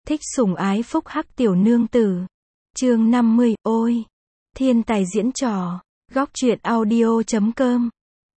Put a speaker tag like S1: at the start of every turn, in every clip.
S1: Thích sủng ái phúc hắc tiểu nương tử. Chương 50, ôi! Thiên tài diễn trò. Góc truyện audio.com.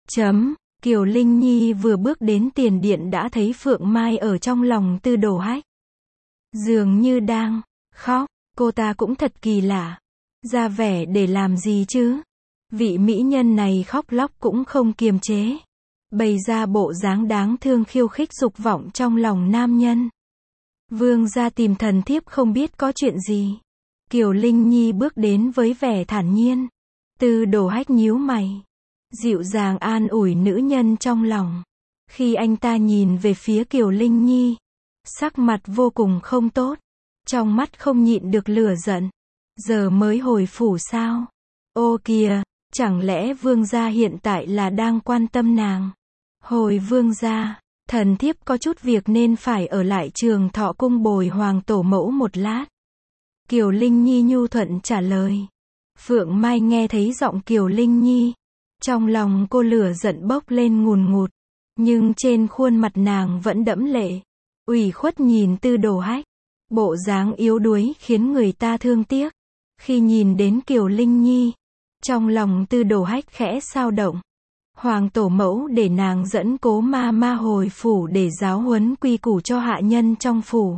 S1: Kiều Linh Nhi vừa bước đến tiền điện đã thấy Phượng Mai ở trong lòng Tư Đồ Hách. Dường như đang khóc, cô ta cũng thật kỳ lạ. Ra vẻ để làm gì chứ? Vị mỹ nhân này khóc lóc cũng không kiềm chế. Bày ra bộ dáng đáng thương khiêu khích dục vọng trong lòng nam nhân. Vương gia tìm thần thiếp không biết có chuyện gì. Kiều Linh Nhi bước đến với vẻ thản nhiên. Tư Đồ Hách nhíu mày, dịu dàng an ủi nữ nhân trong lòng. Khi anh ta nhìn về phía Kiều Linh Nhi, sắc mặt vô cùng không tốt, trong mắt không nhịn được lửa giận. Giờ mới hồi phủ sao? Ô kìa, chẳng lẽ vương gia hiện tại là đang quan tâm nàng? Hồi vương gia, thần thiếp có chút việc nên phải ở lại Trường Thọ cung bồi hoàng tổ mẫu một lát. Kiều Linh Nhi nhu thuận trả lời. Phượng Mai nghe thấy giọng Kiều Linh Nhi, trong lòng cô lửa giận bốc lên ngùn ngụt, nhưng trên khuôn mặt nàng vẫn đẫm lệ, ủy khuất nhìn Tư Đồ Hách, bộ dáng yếu đuối khiến người ta thương tiếc. Khi nhìn đến Kiều Linh Nhi, trong lòng Tư Đồ Hách khẽ xao động. Hoàng tổ mẫu để nàng dẫn Cố ma ma hồi phủ để giáo huấn quy củ cho hạ nhân trong phủ.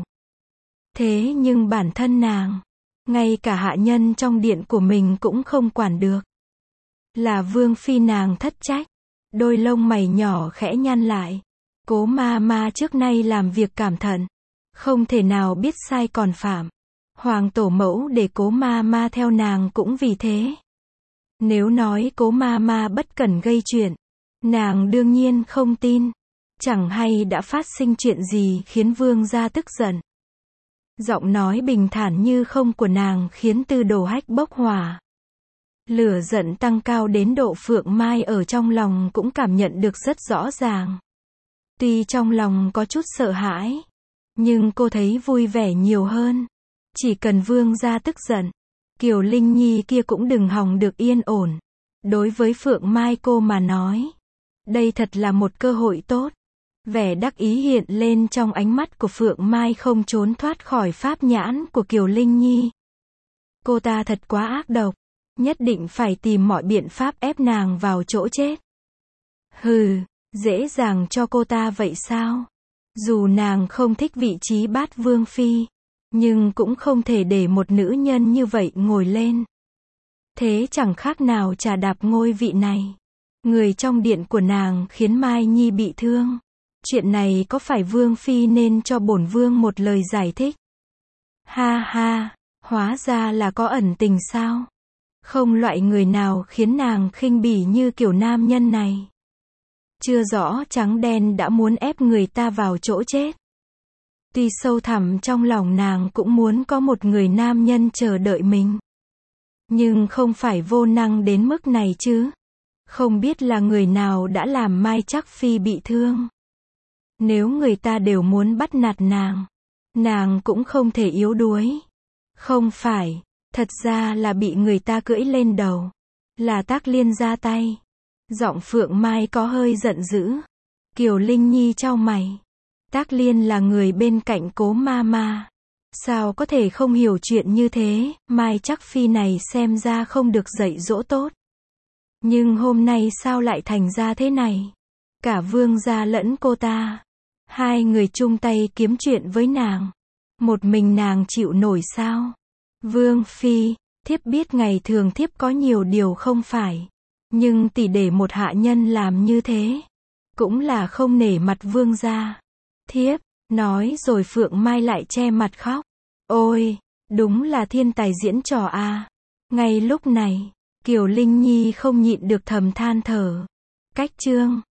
S1: Thế nhưng bản thân nàng, ngay cả hạ nhân trong điện của mình cũng không quản được. Là vương phi nàng thất trách. Đôi lông mày nhỏ khẽ nhăn lại. Cố ma ma trước nay làm việc cẩn thận, không thể nào biết sai còn phạm. Hoàng tổ mẫu để Cố ma ma theo nàng cũng vì thế. Nếu nói Cố ma ma bất cẩn gây chuyện, nàng đương nhiên không tin. Chẳng hay đã phát sinh chuyện gì khiến vương gia tức giận. Giọng nói bình thản như không của nàng khiến Tư Đồ Hách bốc hỏa. Lửa giận tăng cao đến độ Phượng Mai ở trong lòng cũng cảm nhận được rất rõ ràng. Tuy trong lòng có chút sợ hãi, nhưng cô thấy vui vẻ nhiều hơn. Chỉ cần vương gia tức giận, Kiều Linh Nhi kia cũng đừng hòng được yên ổn. Đối với Phượng Mai cô mà nói, đây thật là một cơ hội tốt. Vẻ đắc ý hiện lên trong ánh mắt của Phượng Mai không trốn thoát khỏi pháp nhãn của Kiều Linh Nhi. Cô ta thật quá ác độc, nhất định phải tìm mọi biện pháp ép nàng vào chỗ chết. Hừ, dễ dàng cho cô ta vậy sao? Dù nàng không thích vị trí bát vương phi, nhưng cũng không thể để một nữ nhân như vậy ngồi lên. Thế chẳng khác nào trà đạp ngôi vị này. Người trong điện của nàng khiến Mai Nhi bị thương. Chuyện này có phải vương phi nên cho bổn vương một lời giải thích? Ha ha, hóa ra là có ẩn tình sao? Không loại người nào khiến nàng khinh bỉ như kiểu nam nhân này. Chưa rõ trắng đen đã muốn ép người ta vào chỗ chết. Tuy sâu thẳm trong lòng nàng cũng muốn có một người nam nhân chờ đợi mình. Nhưng không phải vô năng đến mức này chứ. Không biết là người nào đã làm Mai Trắc Phi bị thương. Nếu người ta đều muốn bắt nạt nàng cũng không thể yếu đuối. Không phải, thật ra là bị người ta cưỡi lên đầu. Là Tác Liên ra tay. Giọng Phượng Mai có hơi giận dữ. Kiều Linh Nhi chau mày. Tác Liên là người bên cạnh Cố ma ma. Sao có thể không hiểu chuyện như thế? Mai Trắc Phi này xem ra không được dạy dỗ tốt. Nhưng hôm nay sao lại thành ra thế này? Cả vương gia lẫn cô ta, hai người chung tay kiếm chuyện với nàng. Một mình nàng chịu nổi sao? Vương phi, thiếp biết ngày thường thiếp có nhiều điều không phải. Nhưng tỷ để một hạ nhân làm như thế, cũng là không nể mặt vương gia. Thiếp, nói rồi Phượng Mai lại che mặt khóc. Ôi, đúng là thiên tài diễn trò à. Ngay lúc này, Kiều Linh Nhi không nhịn được thầm than thở. Cách chương